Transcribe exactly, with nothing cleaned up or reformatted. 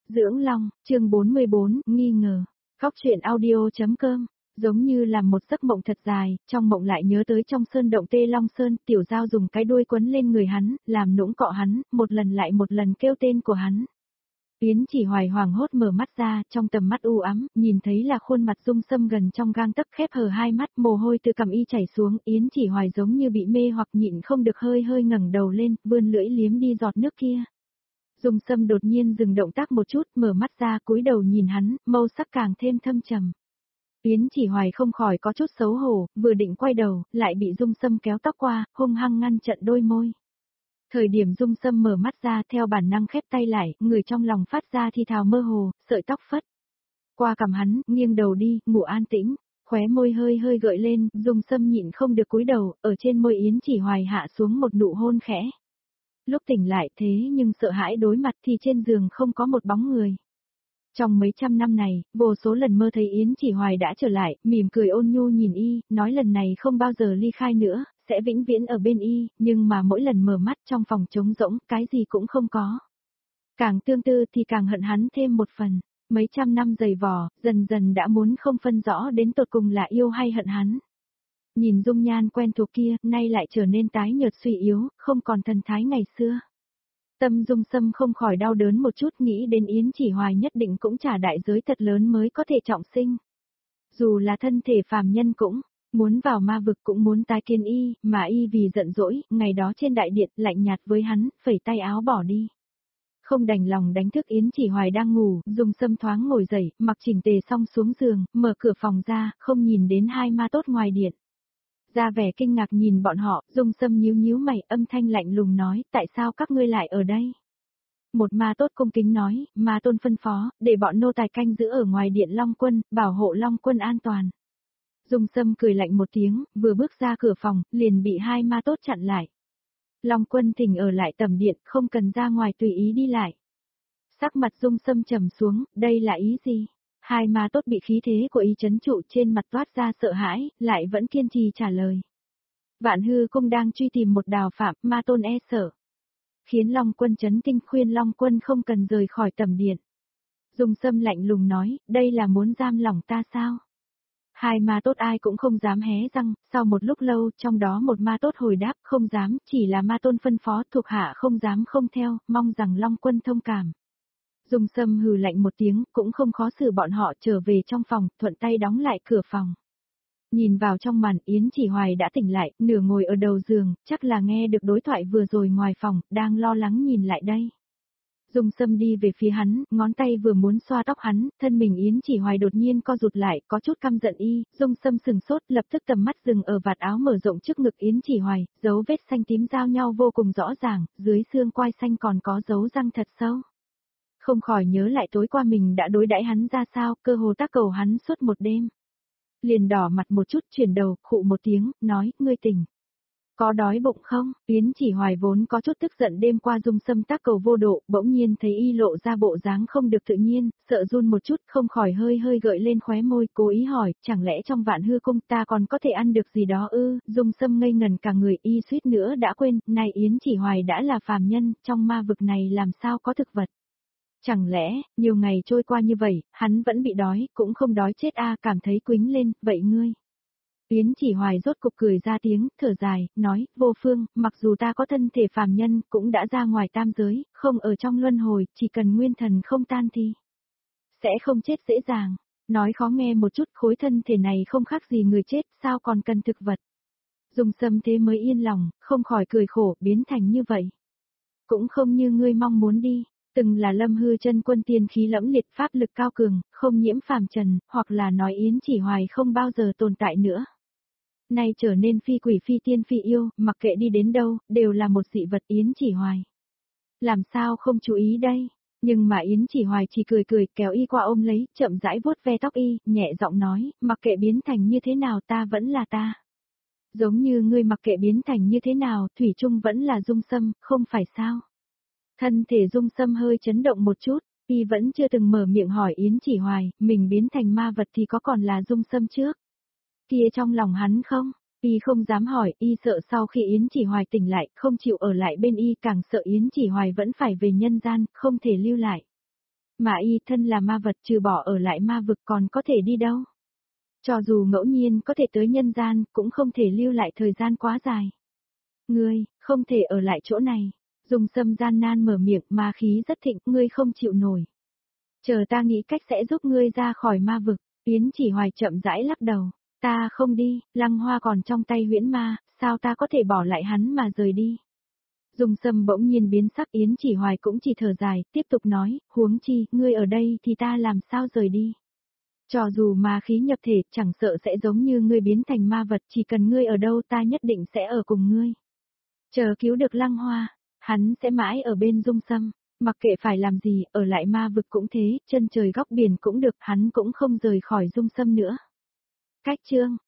Dưỡng Long, chương bốn mươi bốn, nghi ngờ. Góc truyện audio.com, giống như là một giấc mộng thật dài, trong mộng lại nhớ tới trong sơn động Tê Long Sơn, Tiểu Giao dùng cái đuôi quấn lên người hắn, làm nũng cọ hắn, một lần lại một lần kêu tên của hắn. Yến Chỉ Hoài hoàng hốt mở mắt ra, trong tầm mắt u ám, nhìn thấy là khuôn mặt Dung Sâm gần trong gang tấc, khép hờ hai mắt, mồ hôi từ cằm y chảy xuống, Yến Chỉ Hoài giống như bị mê hoặc nhịn không được hơi hơi ngẩng đầu lên, vươn lưỡi liếm đi giọt nước kia. Dung Sâm đột nhiên dừng động tác một chút, mở mắt ra, cúi đầu nhìn hắn, màu sắc càng thêm thâm trầm. Yến Chỉ Hoài không khỏi có chút xấu hổ, vừa định quay đầu, lại bị Dung Sâm kéo tóc qua, hung hăng ngăn chặn đôi môi. Thời điểm Dung Sâm mở mắt ra, theo bản năng khép tay lại, người trong lòng phát ra thì thào mơ hồ, sợi tóc phất qua cằm hắn, nghiêng đầu đi, ngủ an tĩnh, khóe môi hơi hơi gợi lên, Dung Sâm nhịn không được cúi đầu, ở trên môi Yến Chỉ Hoài hạ xuống một nụ hôn khẽ. Lúc tỉnh lại thế nhưng sợ hãi đối mặt thì trên giường không có một bóng người. Trong mấy trăm năm này, vô số lần mơ thấy Yến Chỉ Hoài đã trở lại, mỉm cười ôn nhu nhìn y, nói lần này không bao giờ ly khai nữa, sẽ vĩnh viễn ở bên y, nhưng mà mỗi lần mở mắt trong phòng trống rỗng, cái gì cũng không có. Càng tương tư thì càng hận hắn thêm một phần, mấy trăm năm dày vò, dần dần đã muốn không phân rõ đến tột cùng là yêu hay hận hắn. Nhìn dung nhan quen thuộc kia, nay lại trở nên tái nhợt suy yếu, không còn thần thái ngày xưa. Tâm Dung Sâm không khỏi đau đớn một chút, nghĩ đến Yến Chỉ Hoài nhất định cũng trả đại giới thật lớn mới có thể trọng sinh. Dù là thân thể phàm nhân cũng muốn vào ma vực, cũng muốn tái kiến y, mà y vì giận dỗi, ngày đó trên đại điện lạnh nhạt với hắn, phẩy tay áo bỏ đi. Không đành lòng đánh thức Yến Chỉ Hoài đang ngủ, Dung Sâm thoáng ngồi dậy, mặc chỉnh tề xong xuống giường, mở cửa phòng ra, không nhìn đến hai ma tốt ngoài điện. Ra vẻ kinh ngạc nhìn bọn họ, Dung Sâm nhíu nhíu mày, âm thanh lạnh lùng nói, tại sao các ngươi lại ở đây? Một ma tốt cung kính nói, ma tôn phân phó, để bọn nô tài canh giữ ở ngoài điện Long Quân, bảo hộ Long Quân an toàn. Dung Sâm cười lạnh một tiếng, vừa bước ra cửa phòng, liền bị hai ma tốt chặn lại. Long Quân thỉnh ở lại tầm điện, không cần ra ngoài tùy ý đi lại. Sắc mặt Dung Sâm trầm xuống, đây là ý gì? Hai ma tốt bị khí thế của y chấn trụ, trên mặt toát ra sợ hãi, lại vẫn kiên trì trả lời. Vạn Hư Cung đang truy tìm một đào phạm, ma tôn e sợ. Khiến Long Quân chấn kinh, khuyên Long Quân không cần rời khỏi tầm điện. Dung Sâm lạnh lùng nói, đây là muốn giam lỏng ta sao? Hai ma tốt ai cũng không dám hé răng, sau một lúc lâu, trong đó một ma tốt hồi đáp, không dám, chỉ là ma tôn phân phó, thuộc hạ không dám không theo, mong rằng Long Quân thông cảm. Dung Sâm hừ lạnh một tiếng, cũng không khó xử bọn họ, trở về trong phòng, thuận tay đóng lại cửa phòng. Nhìn vào trong màn, Yến Chỉ Hoài đã tỉnh lại, nửa ngồi ở đầu giường, chắc là nghe được đối thoại vừa rồi ngoài phòng, đang lo lắng nhìn lại đây. Dung Sâm đi về phía hắn, ngón tay vừa muốn xoa tóc hắn, thân mình Yến Chỉ Hoài đột nhiên co rụt lại, có chút căm giận y, Dung Sâm sừng sốt, lập tức tầm mắt dừng ở vạt áo mở rộng trước ngực Yến Chỉ Hoài, dấu vết xanh tím giao nhau vô cùng rõ ràng, dưới xương quai xanh còn có dấu răng thật sâu. Không khỏi nhớ lại tối qua mình đã đối đãi hắn ra sao, cơ hồ tác cầu hắn suốt một đêm. Liền đỏ mặt một chút, chuyển đầu, khụ một tiếng, nói, ngươi tỉnh. Có đói bụng không? Yến Chỉ Hoài vốn có chút tức giận đêm qua Dung Sâm tác cầu vô độ, bỗng nhiên thấy y lộ ra bộ dáng không được tự nhiên, sợ run một chút, không khỏi hơi hơi gợi lên khóe môi, cố ý hỏi, chẳng lẽ trong Vạn Hư Cung ta còn có thể ăn được gì đó ư? Dung Sâm ngây ngần cả người, y suýt nữa đã quên, này Yến Chỉ Hoài đã là phàm nhân, trong ma vực này làm sao có thực vật? Chẳng lẽ, nhiều ngày trôi qua như vậy, hắn vẫn bị đói, cũng không đói chết a, cảm thấy quính lên, vậy ngươi? Yến Chỉ Hoài rốt cục cười ra tiếng, thở dài, nói, vô phương, mặc dù ta có thân thể phàm nhân, cũng đã ra ngoài tam giới, không ở trong luân hồi, chỉ cần nguyên thần không tan thì sẽ không chết dễ dàng. Nói khó nghe một chút, khối thân thể này không khác gì người chết, sao còn cần thực vật? Dung Sâm thế mới yên lòng, không khỏi cười khổ, biến thành như vậy. Cũng không như ngươi mong muốn đi. Từng là Lâm Hư chân quân tiên khí lẫm liệt, pháp lực cao cường, không nhiễm phàm trần, hoặc là nói Yến Chỉ Hoài không bao giờ tồn tại nữa. Nay trở nên phi quỷ phi tiên phi yêu, mặc kệ đi đến đâu, đều là một dị vật Yến Chỉ Hoài. Làm sao không chú ý đây? Nhưng mà Yến Chỉ Hoài chỉ cười cười, kéo y qua ôm lấy, chậm rãi vuốt ve tóc y, nhẹ giọng nói, mặc kệ biến thành như thế nào ta vẫn là ta. Giống như ngươi mặc kệ biến thành như thế nào, thủy chung vẫn là Dung Sâm, không phải sao? Thân thể Dung Sâm hơi chấn động một chút, y vẫn chưa từng mở miệng hỏi Yến Chỉ Hoài, mình biến thành ma vật thì có còn là Dung Sâm trước? Kia trong lòng hắn không? Y không dám hỏi, y sợ sau khi Yến Chỉ Hoài tỉnh lại, không chịu ở lại bên y, càng sợ Yến Chỉ Hoài vẫn phải về nhân gian, không thể lưu lại. Mà y thân là ma vật trừ bỏ ở lại ma vực còn có thể đi đâu. Cho dù ngẫu nhiên có thể tới nhân gian, cũng không thể lưu lại thời gian quá dài. Ngươi, không thể ở lại chỗ này. Dung Sâm gian nan mở miệng, ma khí rất thịnh, ngươi không chịu nổi. Chờ ta nghĩ cách sẽ giúp ngươi ra khỏi ma vực. Yến Chỉ Hoài chậm rãi lắc đầu. Ta không đi, Lăng Hoa còn trong tay huyễn ma, sao ta có thể bỏ lại hắn mà rời đi. Dung Sâm bỗng nhiên biến sắc, Yến Chỉ Hoài cũng chỉ thở dài, tiếp tục nói, huống chi, ngươi ở đây thì ta làm sao rời đi. Cho dù ma khí nhập thể, chẳng sợ sẽ giống như ngươi biến thành ma vật, chỉ cần ngươi ở đâu ta nhất định sẽ ở cùng ngươi. Chờ cứu được Lăng Hoa, hắn sẽ mãi ở bên Dung Sâm, mặc kệ phải làm gì, ở lại ma vực cũng thế, chân trời góc biển cũng được, hắn cũng không rời khỏi Dung Sâm nữa. Cách chương